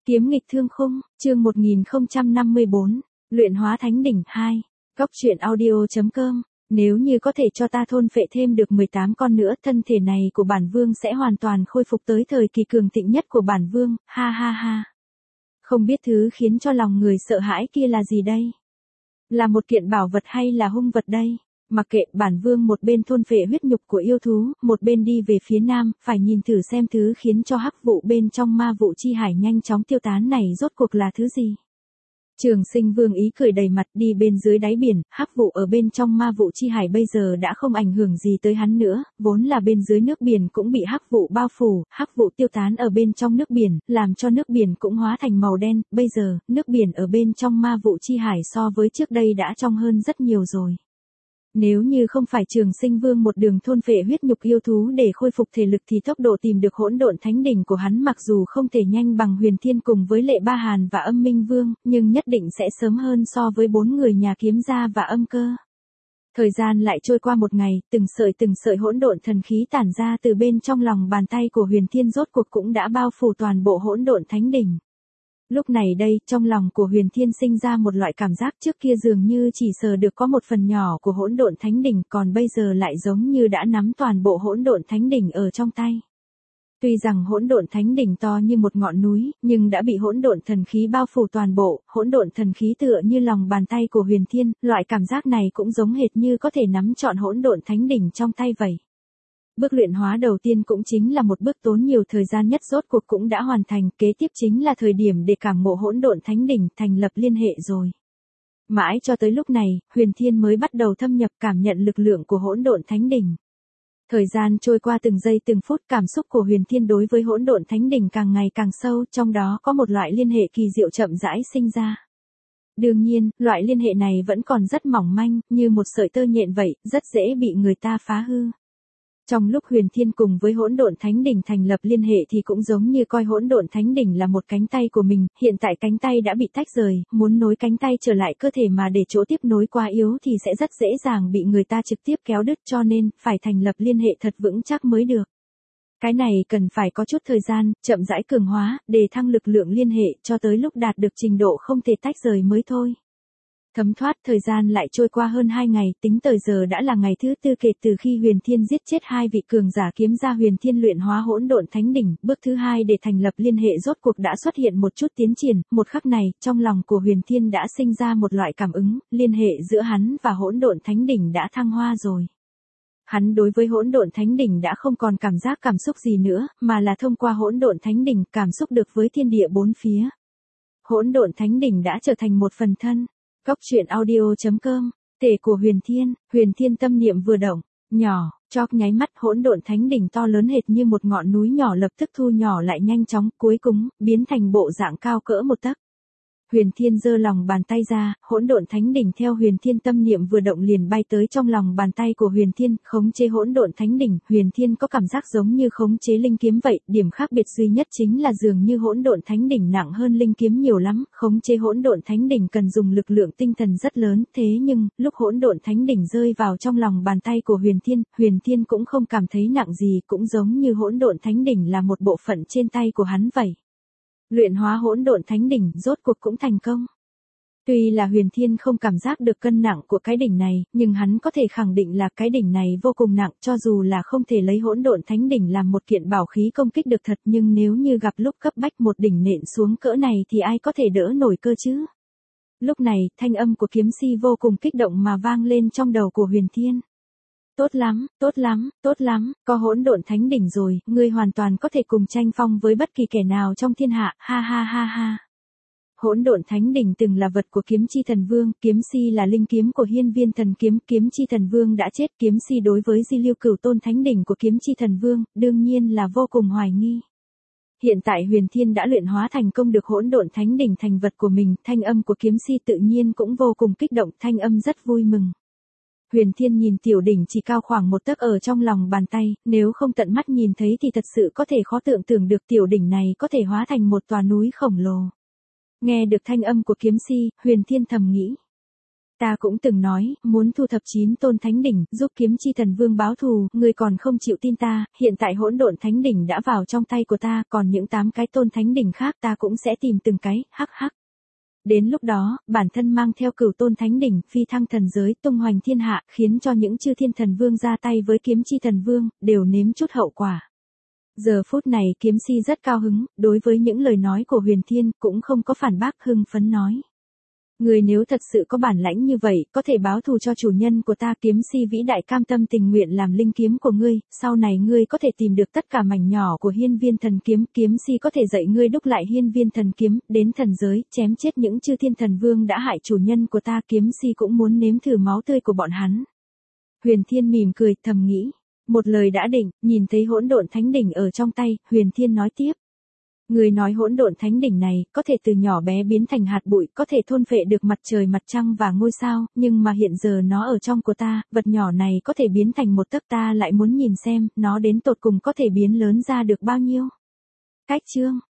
Kiếm nghịch thương khung, chương 1054, luyện hóa thánh đỉnh 2, góc truyện audio.com. Nếu như có thể cho ta thôn phệ thêm được 18 con nữa, thân thể này của bản vương sẽ hoàn toàn khôi phục tới thời kỳ cường thịnh nhất của bản vương, ha ha ha. Không biết thứ khiến cho lòng người sợ hãi kia là gì đây? Là một kiện bảo vật hay là hung vật đây? Mặc kệ, bản vương một bên thôn phệ huyết nhục của yêu thú, một bên đi về phía nam, phải nhìn thử xem thứ khiến cho hắc vụ bên trong ma vụ chi hải nhanh chóng tiêu tán này rốt cuộc là thứ gì. Trường Sinh Vương ý cười đầy mặt, đi bên dưới đáy biển, hắc vụ ở bên trong ma vụ chi hải bây giờ đã không ảnh hưởng gì tới hắn nữa, vốn là bên dưới nước biển cũng bị hắc vụ bao phủ, hắc vụ tiêu tán ở bên trong nước biển, làm cho nước biển cũng hóa thành màu đen, bây giờ, nước biển ở bên trong ma vụ chi hải so với trước đây đã trong hơn rất nhiều rồi. Nếu như không phải Trường Sinh Vương một đường thôn phệ huyết nhục yêu thú để khôi phục thể lực thì tốc độ tìm được hỗn độn thánh đỉnh của hắn mặc dù không thể nhanh bằng Huyền Thiên cùng với Lệ Ba Hàn và Âm Minh Vương, nhưng nhất định sẽ sớm hơn so với 4 người nhà Kiếm Gia và Âm Cơ. Thời gian lại trôi qua một ngày, từng sợi hỗn độn thần khí tản ra từ bên trong lòng bàn tay của Huyền Thiên rốt cuộc cũng đã bao phủ toàn bộ hỗn độn thánh đỉnh. Lúc này đây, trong lòng của Huyền Thiên sinh ra một loại cảm giác trước kia dường như chỉ sờ được có một phần nhỏ của hỗn độn thánh đỉnh, còn bây giờ lại giống như đã nắm toàn bộ hỗn độn thánh đỉnh ở trong tay. Tuy rằng hỗn độn thánh đỉnh to như một ngọn núi, nhưng đã bị hỗn độn thần khí bao phủ toàn bộ, hỗn độn thần khí tựa như lòng bàn tay của Huyền Thiên, loại cảm giác này cũng giống hệt như có thể nắm trọn hỗn độn thánh đỉnh trong tay vậy. Bước luyện hóa đầu tiên cũng chính là một bước tốn nhiều thời gian nhất rốt cuộc cũng đã hoàn thành, kế tiếp chính là thời điểm để cảm ngộ hỗn độn thánh đỉnh, thành lập liên hệ rồi. Mãi cho tới lúc này, Huyền Thiên mới bắt đầu thâm nhập cảm nhận lực lượng của hỗn độn thánh đỉnh. Thời gian trôi qua từng giây từng phút, cảm xúc của Huyền Thiên đối với hỗn độn thánh đỉnh càng ngày càng sâu, trong đó có một loại liên hệ kỳ diệu chậm rãi sinh ra. Đương nhiên, loại liên hệ này vẫn còn rất mỏng manh, như một sợi tơ nhện vậy, rất dễ bị người ta phá hư. Trong lúc Huyền Thiên cùng với hỗn độn thánh đỉnh thành lập liên hệ thì cũng giống như coi hỗn độn thánh đỉnh là một cánh tay của mình, hiện tại cánh tay đã bị tách rời, muốn nối cánh tay trở lại cơ thể mà để chỗ tiếp nối quá yếu thì sẽ rất dễ dàng bị người ta trực tiếp kéo đứt, cho nên phải thành lập liên hệ thật vững chắc mới được. Cái này cần phải có chút thời gian, chậm rãi cường hóa, để thăng lực lượng liên hệ cho tới lúc đạt được trình độ không thể tách rời mới thôi. Thấm thoát thời gian lại trôi qua hơn 2 ngày, tính tới giờ đã là ngày thứ 4 kể từ khi Huyền Thiên giết chết 2 vị cường giả Kiếm Gia. Huyền Thiên luyện hóa hỗn độn thánh đỉnh, bước thứ 2 để thành lập liên hệ rốt cuộc đã xuất hiện một chút tiến triển, một khắc này, trong lòng của Huyền Thiên đã sinh ra một loại cảm ứng, liên hệ giữa hắn và hỗn độn thánh đỉnh đã thăng hoa rồi. Hắn đối với hỗn độn thánh đỉnh đã không còn cảm xúc gì nữa, mà là thông qua hỗn độn thánh đỉnh cảm xúc được với thiên địa bốn phía. Hỗn độn thánh đỉnh đã trở thành một phần thân. Góc truyện audio.com, thể của Huyền Thiên tâm niệm vừa động, nhỏ, chóp nháy mắt hỗn độn thánh đỉnh to lớn hệt như một ngọn núi nhỏ lập tức thu nhỏ lại nhanh chóng, cuối cùng, biến thành bộ dạng cao cỡ 1 tấc. Huyền Thiên giơ lòng bàn tay ra, hỗn độn thánh đỉnh theo Huyền Thiên tâm niệm vừa động liền bay tới trong lòng bàn tay của Huyền Thiên, khống chế hỗn độn thánh đỉnh. Huyền Thiên có cảm giác giống như khống chế linh kiếm vậy, điểm khác biệt duy nhất chính là dường như hỗn độn thánh đỉnh nặng hơn linh kiếm nhiều lắm, khống chế hỗn độn thánh đỉnh cần dùng lực lượng tinh thần rất lớn, thế nhưng, lúc hỗn độn thánh đỉnh rơi vào trong lòng bàn tay của Huyền Thiên cũng không cảm thấy nặng gì, cũng giống như hỗn độn thánh đỉnh là một bộ phận trên tay của hắn vậy. Luyện hóa hỗn độn thánh đỉnh rốt cuộc cũng thành công. Tuy là Huyền Thiên không cảm giác được cân nặng của cái đỉnh này, nhưng hắn có thể khẳng định là cái đỉnh này vô cùng nặng, cho dù là không thể lấy hỗn độn thánh đỉnh làm một kiện bảo khí công kích được thật, nhưng nếu như gặp lúc cấp bách một đỉnh nện xuống cỡ này thì ai có thể đỡ nổi cơ chứ? Lúc này, thanh âm của Kiếm Si vô cùng kích động mà vang lên trong đầu của Huyền Thiên. Tốt lắm, có hỗn độn thánh đỉnh rồi, ngươi hoàn toàn có thể cùng tranh phong với bất kỳ kẻ nào trong thiên hạ, ha ha ha ha. Hỗn độn thánh đỉnh từng là vật của Kiếm Chi Thần Vương, Kiếm Si là linh kiếm của Hiên Viên Thần Kiếm, Kiếm Chi Thần Vương đã chết, Kiếm Si đối với Di Lưu Cửu Tôn thánh đỉnh của Kiếm Chi Thần Vương, đương nhiên là vô cùng hoài nghi. Hiện tại Huyền Thiên đã luyện hóa thành công được hỗn độn thánh đỉnh thành vật của mình, thanh âm của Kiếm Si tự nhiên cũng vô cùng kích động, thanh âm rất vui mừng. Huyền Thiên nhìn tiểu đỉnh chỉ cao khoảng 1 tấc ở trong lòng bàn tay, nếu không tận mắt nhìn thấy thì thật sự có thể khó tưởng tượng được tiểu đỉnh này có thể hóa thành một tòa núi khổng lồ. Nghe được thanh âm của Kiếm Si, Huyền Thiên thầm nghĩ. Ta cũng từng nói, muốn thu thập 9 tôn thánh đỉnh, giúp kiếm chi thần vương báo thù, ngươi còn không chịu tin ta, hiện tại hỗn độn thánh đỉnh đã vào trong tay của ta, còn những 8 cái tôn thánh đỉnh khác ta cũng sẽ tìm từng cái, hắc hắc. Đến lúc đó, bản thân mang theo cửu tôn thánh đỉnh, phi thăng thần giới, tung hoành thiên hạ, khiến cho những chư thiên thần vương ra tay với kiếm chi thần vương, đều nếm chút hậu quả. Giờ phút này kiếm si rất cao hứng, đối với những lời nói của Huyền Thiên, cũng không có phản bác, hưng phấn nói. Người nếu thật sự có bản lãnh như vậy, có thể báo thù cho chủ nhân của ta, kiếm si vĩ đại cam tâm tình nguyện làm linh kiếm của ngươi, sau này ngươi có thể tìm được tất cả mảnh nhỏ của hiên viên thần kiếm, kiếm si có thể dạy ngươi đúc lại hiên viên thần kiếm, đến thần giới, chém chết những chư thiên thần vương đã hại chủ nhân của ta, kiếm si cũng muốn nếm thử máu tươi của bọn hắn. Huyền Thiên mỉm cười, thầm nghĩ. Một lời đã định, nhìn thấy hỗn độn thánh đỉnh ở trong tay, Huyền Thiên nói tiếp. Người nói hỗn độn thánh đỉnh này, có thể từ nhỏ bé biến thành hạt bụi, có thể thôn phệ được mặt trời mặt trăng và ngôi sao, nhưng mà hiện giờ nó ở trong của ta, vật nhỏ này có thể biến thành một tấc, ta lại muốn nhìn xem, nó đến tột cùng có thể biến lớn ra được bao nhiêu. Cách chương